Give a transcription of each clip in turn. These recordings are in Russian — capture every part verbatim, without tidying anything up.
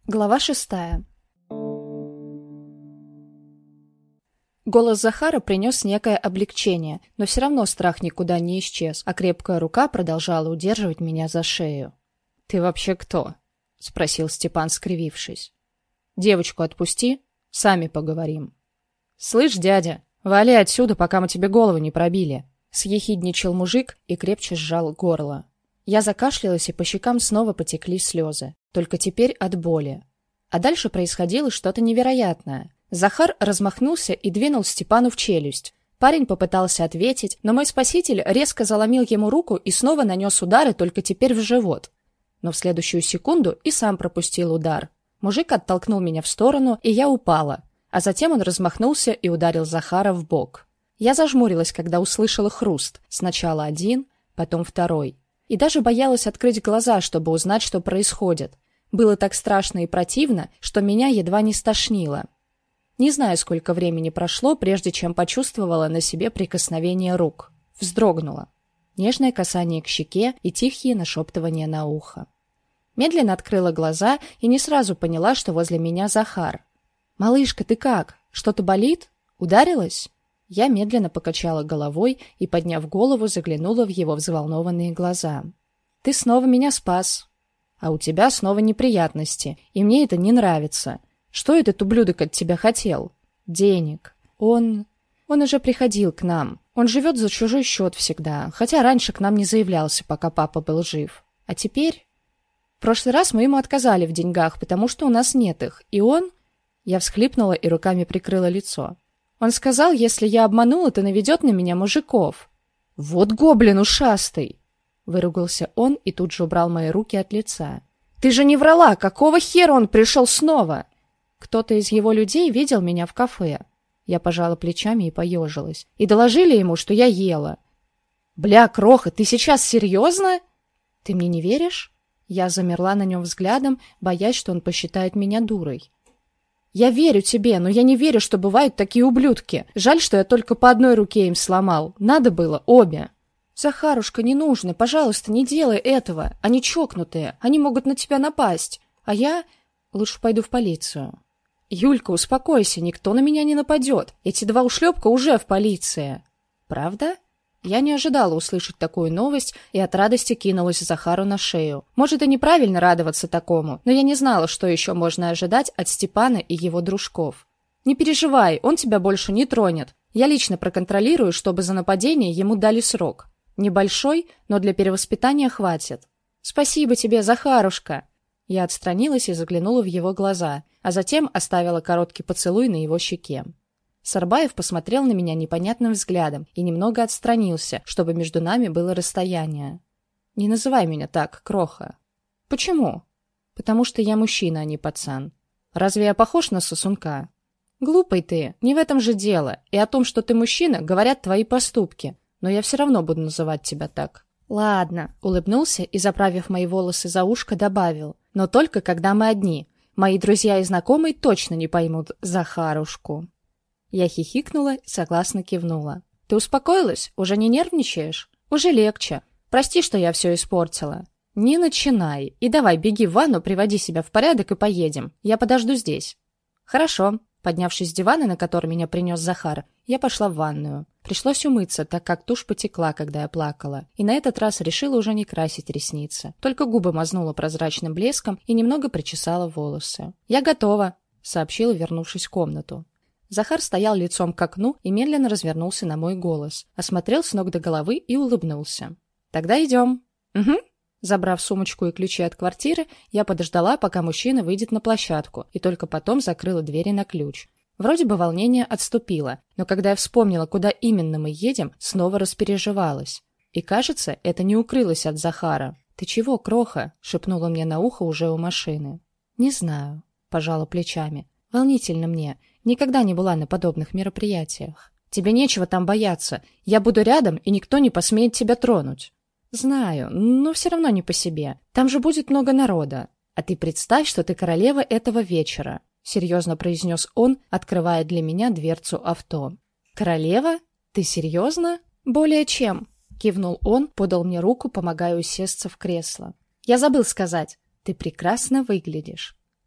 Глава шестая. Голос Захара принес некое облегчение, но все равно страх никуда не исчез, а крепкая рука продолжала удерживать меня за шею. «Ты вообще кто?» — спросил Степан, скривившись. «Девочку отпусти, сами поговорим». «Слышь, дядя, вали отсюда, пока мы тебе голову не пробили», — съехидничал мужик и крепче сжал горло. Я закашлялась, и по щекам снова потекли слезы, только теперь от боли. А дальше происходило что-то невероятное. Захар размахнулся и двинул Степану в челюсть. Парень попытался ответить, но мой спаситель резко заломил ему руку и снова нанес удары, только теперь в живот. Но в следующую секунду и сам пропустил удар. Мужик оттолкнул меня в сторону, и я упала. А затем он размахнулся и ударил Захара в бок. Я зажмурилась, когда услышала хруст. Сначала один, потом второй. И даже боялась открыть глаза, чтобы узнать, что происходит. Было так страшно и противно, что меня едва не стошнило. Не знаю, сколько времени прошло, прежде чем почувствовала на себе прикосновение рук. Вздрогнула. Нежное касание к щеке и тихие нашептывания на ухо. Медленно открыла глаза и не сразу поняла, что возле меня Захар. «Малышка, ты как? Что-то болит? Ударилась?» Я медленно покачала головой и, подняв голову, заглянула в его взволнованные глаза. «Ты снова меня спас. А у тебя снова неприятности, и мне это не нравится. Что этот ублюдок от тебя хотел? Денег. Он... Он уже приходил к нам. Он живет за чужой счет всегда, хотя раньше к нам не заявлялся, пока папа был жив. А теперь... В прошлый раз мы ему отказали в деньгах, потому что у нас нет их, и он...» Я всхлипнула и руками прикрыла лицо. «Он сказал, если я обманула, то наведет на меня мужиков». «Вот гоблин ушастый!» Выругался он и тут же убрал мои руки от лица. «Ты же не врала! Какого хера он пришел снова?» «Кто-то из его людей видел меня в кафе». Я пожала плечами и поежилась. «И доложили ему, что я ела». «Бля, Кроха, ты сейчас серьезно?» «Ты мне не веришь?» Я замерла на нем взглядом, боясь, что он посчитает меня дурой. «Я верю тебе, но я не верю, что бывают такие ублюдки. Жаль, что я только по одной руке им сломал. Надо было обе». «Захарушка, не нужно. Пожалуйста, не делай этого. Они чокнутые. Они могут на тебя напасть. А я лучше пойду в полицию». «Юлька, успокойся. Никто на меня не нападет. Эти два ушлепка уже в полиции». «Правда?» Я не ожидала услышать такую новость и от радости кинулась Захару на шею. Может, и неправильно радоваться такому, но я не знала, что еще можно ожидать от Степана и его дружков. «Не переживай, он тебя больше не тронет. Я лично проконтролирую, чтобы за нападение ему дали срок. Небольшой, но для перевоспитания хватит». «Спасибо тебе, Захарушка!» Я отстранилась и заглянула в его глаза, а затем оставила короткий поцелуй на его щеке. Сарбаев посмотрел на меня непонятным взглядом и немного отстранился, чтобы между нами было расстояние. «Не называй меня так, Кроха». «Почему?» «Потому что я мужчина, а не пацан. Разве я похож на сосунка?» «Глупый ты, не в этом же дело, и о том, что ты мужчина, говорят твои поступки, но я все равно буду называть тебя так». «Ладно», — улыбнулся и, заправив мои волосы за ушко, добавил, «но только когда мы одни. Мои друзья и знакомые точно не поймут Захарушку». Я хихикнула и согласно кивнула. «Ты успокоилась? Уже не нервничаешь? Уже легче. Прости, что я все испортила». «Не начинай. И давай, беги в ванну, приводи себя в порядок и поедем. Я подожду здесь». «Хорошо». Поднявшись с дивана, на который меня принес Захар, я пошла в ванную. Пришлось умыться, так как тушь потекла, когда я плакала. И на этот раз решила уже не красить ресницы. Только губы мазнула прозрачным блеском и немного причесала волосы. «Я готова», — сообщила, вернувшись в комнату. Захар стоял лицом к окну и медленно развернулся на мой голос, осмотрел с ног до головы и улыбнулся. «Тогда идем». «Угу». Забрав сумочку и ключи от квартиры, я подождала, пока мужчина выйдет на площадку, и только потом закрыла двери на ключ. Вроде бы волнение отступило, но когда я вспомнила, куда именно мы едем, снова распереживалась. И, кажется, это не укрылось от Захара. «Ты чего, Кроха?» — шепнула мне на ухо уже у машины. «Не знаю», — пожала плечами. «Волнительно мне. Никогда не была на подобных мероприятиях». «Тебе нечего там бояться. Я буду рядом, и никто не посмеет тебя тронуть». «Знаю, но все равно не по себе. Там же будет много народа. А ты представь, что ты королева этого вечера», — серьезно произнес он, открывая для меня дверцу авто. «Королева? Ты серьезно?» «Более чем», — кивнул он, подал мне руку, помогая усесться в кресло. «Я забыл сказать. Ты прекрасно выглядишь».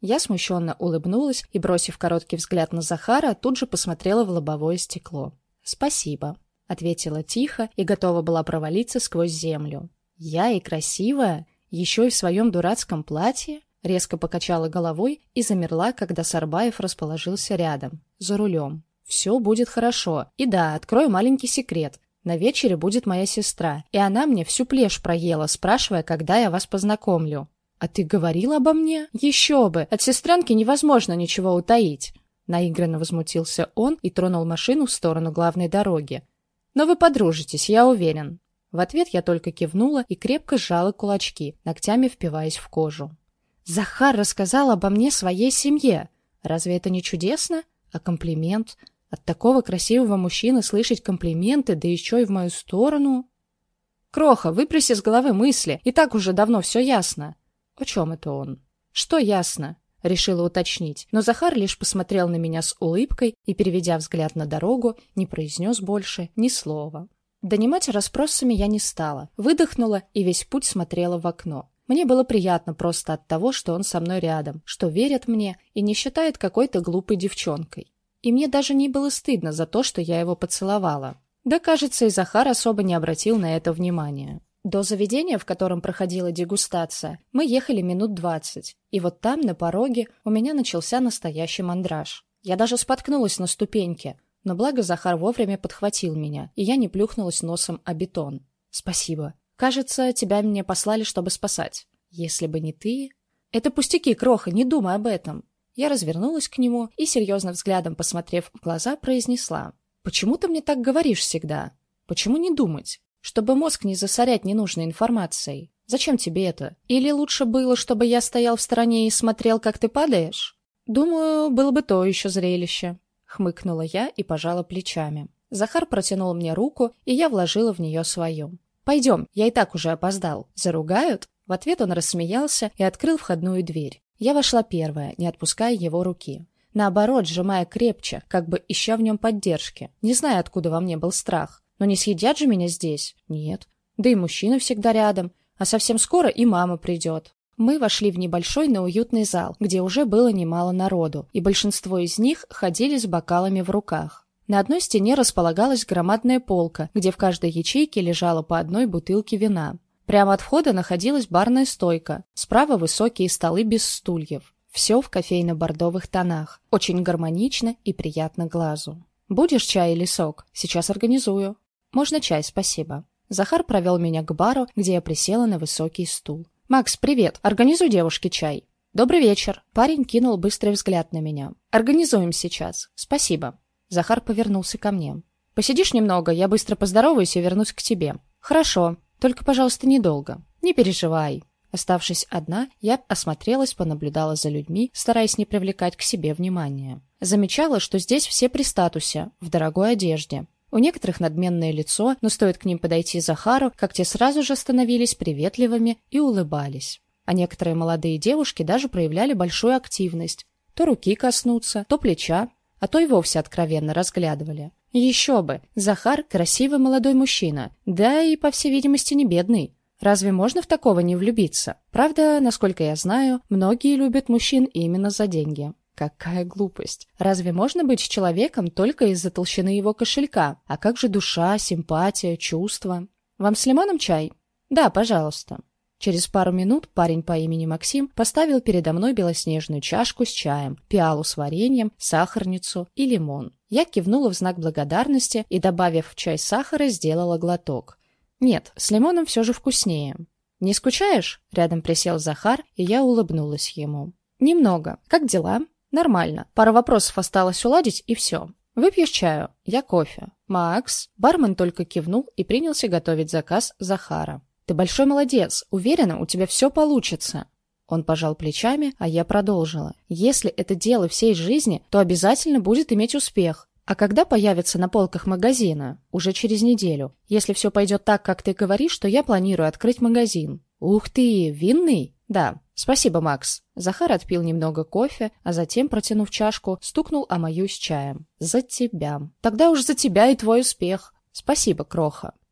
Я смущенно улыбнулась и, бросив короткий взгляд на Захара, тут же посмотрела в лобовое стекло. «Спасибо», — ответила тихо и готова была провалиться сквозь землю. «Я и красивая? Еще и в своем дурацком платье?» Резко покачала головой и замерла, когда Сарбаев расположился рядом, за рулем. «Все будет хорошо. И да, открою маленький секрет. На вечере будет моя сестра, и она мне всю плешь проела, спрашивая, когда я вас познакомлю». «А ты говорил обо мне?» «Еще бы! От сестренки невозможно ничего утаить!» Наигранно возмутился он и тронул машину в сторону главной дороги. «Но вы подружитесь, я уверен». В ответ я только кивнула и крепко сжала кулачки, ногтями впиваясь в кожу. «Захар рассказал обо мне своей семье. Разве это не чудесно? А комплимент? От такого красивого мужчины слышать комплименты, да еще и в мою сторону...» «Кроха, выброси с головы мысли, и так уже давно все ясно». «О чем это он?» «Что ясно?» — решила уточнить, но Захар лишь посмотрел на меня с улыбкой и, переведя взгляд на дорогу, не произнес больше ни слова. Донимать расспросами я не стала, выдохнула и весь путь смотрела в окно. Мне было приятно просто от того, что он со мной рядом, что верит мне и не считает какой-то глупой девчонкой. И мне даже не было стыдно за то, что я его поцеловала. Да, кажется, и Захар особо не обратил на это внимания. До заведения, в котором проходила дегустация, мы ехали минут двадцать, и вот там, на пороге, у меня начался настоящий мандраж. Я даже споткнулась на ступеньке, но благо Захар вовремя подхватил меня, и я не плюхнулась носом о бетон. «Спасибо. Кажется, тебя мне послали, чтобы спасать. Если бы не ты...» «Это пустяки, Кроха, не думай об этом». Я развернулась к нему и, серьезным взглядом посмотрев в глаза, произнесла: «Почему ты мне так говоришь всегда? Почему не думать? Чтобы мозг не засорять ненужной информацией. Зачем тебе это? Или лучше было, чтобы я стоял в стороне и смотрел, как ты падаешь? Думаю, было бы то еще зрелище». Хмыкнула я и пожала плечами. Захар протянул мне руку, и я вложила в нее свою. «Пойдем, я и так уже опоздал. Заругают?» В ответ он рассмеялся и открыл входную дверь. Я вошла первая, не отпуская его руки. Наоборот, сжимая крепче, как бы ища в нем поддержки. Не знаю, откуда во мне был страх. Но не съедят же меня здесь? Нет. Да и мужчина всегда рядом. А совсем скоро и мама придет. Мы вошли в небольшой, но уютный зал, где уже было немало народу, и большинство из них ходили с бокалами в руках. На одной стене располагалась громадная полка, где в каждой ячейке лежало по одной бутылке вина. Прямо от входа находилась барная стойка, справа высокие столы без стульев. Все в кофейно-бордовых тонах, очень гармонично и приятно глазу. «Будешь чай или сок? Сейчас организую». «Можно чай, спасибо». Захар провел меня к бару, где я присела на высокий стул. «Макс, привет. Организуй девушке чай». «Добрый вечер». Парень кинул быстрый взгляд на меня. «Организуем сейчас. Спасибо». Захар повернулся ко мне. «Посидишь немного, я быстро поздороваюсь и вернусь к тебе». «Хорошо. Только, пожалуйста, недолго». «Не переживай». Оставшись одна, я осмотрелась, понаблюдала за людьми, стараясь не привлекать к себе внимания. Замечала, что здесь все при статусе, в дорогой одежде. У некоторых надменное лицо, но стоит к ним подойти Захару, как те сразу же становились приветливыми и улыбались. А некоторые молодые девушки даже проявляли большую активность. То руки коснуться, то плеча, а то и вовсе откровенно разглядывали. Еще бы, Захар – красивый молодой мужчина, да и, по всей видимости, не бедный. Разве можно в такого не влюбиться? Правда, насколько я знаю, многие любят мужчин именно за деньги. Какая глупость. Разве можно быть с человеком только из-за толщины его кошелька? А как же душа, симпатия, чувства? Вам с лимоном чай? Да, пожалуйста. Через пару минут парень по имени Максим поставил передо мной белоснежную чашку с чаем, пиалу с вареньем, сахарницу и лимон. Я кивнула в знак благодарности и, добавив в чай сахара, сделала глоток. Нет, с лимоном все же вкуснее. «Не скучаешь?» Рядом присел Захар, и я улыбнулась ему. «Немного. Как дела?» «Нормально. Пару вопросов осталось уладить, и все. Выпьешь чаю? Я кофе». «Макс?» Бармен только кивнул и принялся готовить заказ Захара. «Ты большой молодец. Уверена, у тебя все получится». Он пожал плечами, а я продолжила. «Если это дело всей жизни, то обязательно будет иметь успех. А когда появится на полках магазина? Уже через неделю. Если все пойдет так, как ты говоришь, то я планирую открыть магазин». «Ух ты, винный?» «Да. Спасибо, Макс». Захар отпил немного кофе, а затем, протянув чашку, стукнул о мою с чаем. «За тебя». «Тогда уж за тебя и твой успех». «Спасибо, Кроха».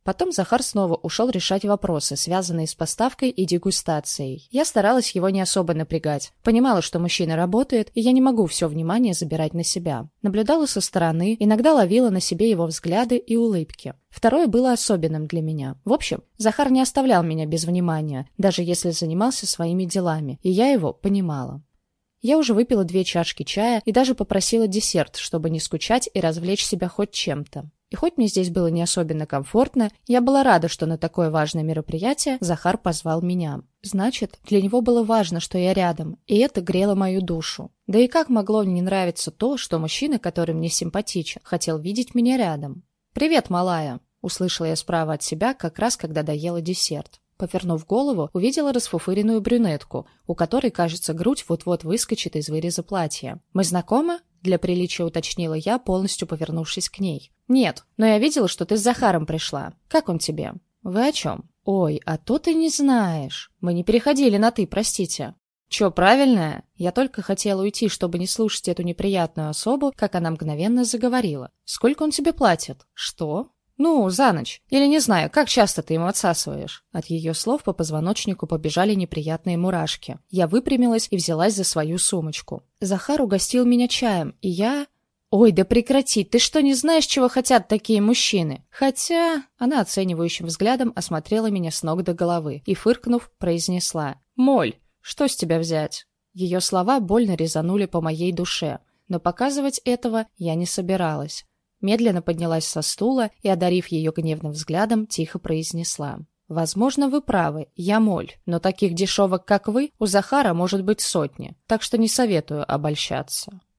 Потом Захар снова ушел решать вопросы, связанные с поставкой и дегустацией. Я старалась его не особо напрягать. Понимала, что мужчина работает, и я не могу все внимание забирать на себя. Наблюдала со стороны, иногда ловила на себе его взгляды и улыбки. Второе было особенным для меня. В общем, Захар не оставлял меня без внимания, даже если занимался своими делами, и я его понимала. Я уже выпила две чашки чая и даже попросила десерт, чтобы не скучать и развлечь себя хоть чем-то. И хоть мне здесь было не особенно комфортно, я была рада, что на такое важное мероприятие Захар позвал меня. Значит, для него было важно, что я рядом, и это грело мою душу. Да и как могло не нравиться то, что мужчина, который мне симпатичен, хотел видеть меня рядом? «Привет, малая!» — услышала я справа от себя, как раз когда доела десерт. Повернув голову, увидела расфуфыренную брюнетку, у которой, кажется, грудь вот-вот выскочит из выреза платья. «Мы знакомы?» — для приличия уточнила я, полностью повернувшись к ней. «Нет, но я видела, что ты с Захаром пришла. Как он тебе?» «Вы о чем?» «Ой, а то ты не знаешь. Мы не переходили на «ты», простите». «Чё, правильная?» Я только хотела уйти, чтобы не слушать эту неприятную особу, как она мгновенно заговорила. «Сколько он тебе платит?» «Что?» «Ну, за ночь. Или не знаю, как часто ты ему отсасываешь?» От ее слов по позвоночнику побежали неприятные мурашки. Я выпрямилась и взялась за свою сумочку. Захар угостил меня чаем, и я... «Ой, да прекрати, ты что, не знаешь, чего хотят такие мужчины?» Хотя... Она оценивающим взглядом осмотрела меня с ног до головы и, фыркнув, произнесла: «Моль, что с тебя взять?» Ее слова больно резанули по моей душе, но показывать этого я не собиралась. Медленно поднялась со стула и, одарив ее гневным взглядом, тихо произнесла: «Возможно, вы правы, я моль, но таких дешевок, как вы, у Захара может быть сотни, так что не советую обольщаться».